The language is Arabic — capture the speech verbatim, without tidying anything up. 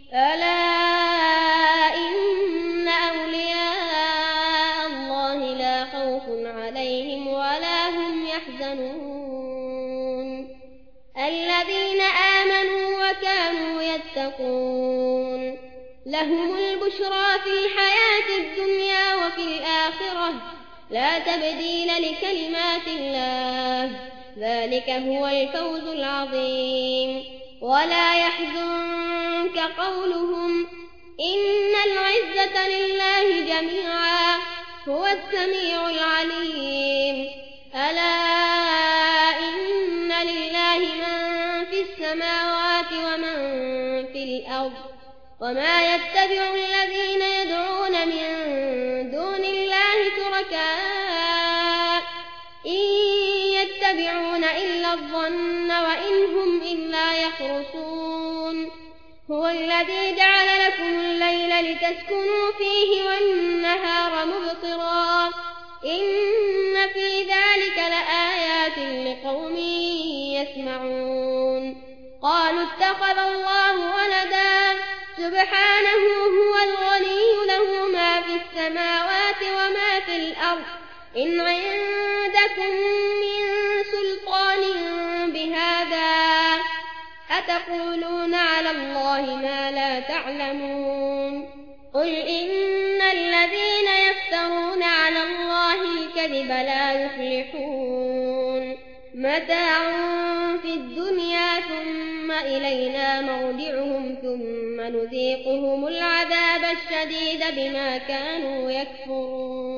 ألا إن أولياء الله لا خوف عليهم ولا هم يحزنون الذين آمنوا وكانوا يتقون لهم البشرى في الحياة الدنيا وفي الآخرة لا تبديل لكلمات الله ذلك هو الفوز العظيم ولا يحزنك قولهم إن العزة لله جميعا هو السميع العليم ألا إن لله من في السماوات ومن في الأرض وما يتبع الذين يدعون من دون الله شركاء إن يتبعون إلا الظن وإن هم إلا يخرصون هو الذي جعل لكم الليل لتسكنوا فيه والنهار مبصرا إن في ذلك لآيات لقوم يسمعون قالوا اتخذ الله ولدا سبحانه هو الغني له ما في السماوات وما في الأرض إن عندكم من سلطان بهذا أتقولون على الله ما لا تعلمون قل إن الذين يفترون على الله الكذب لا يفلحون متاع في الدنيا ثم إلينا مرجعهم ثم نذيقهم العذاب الشديد بما كانوا يكفرون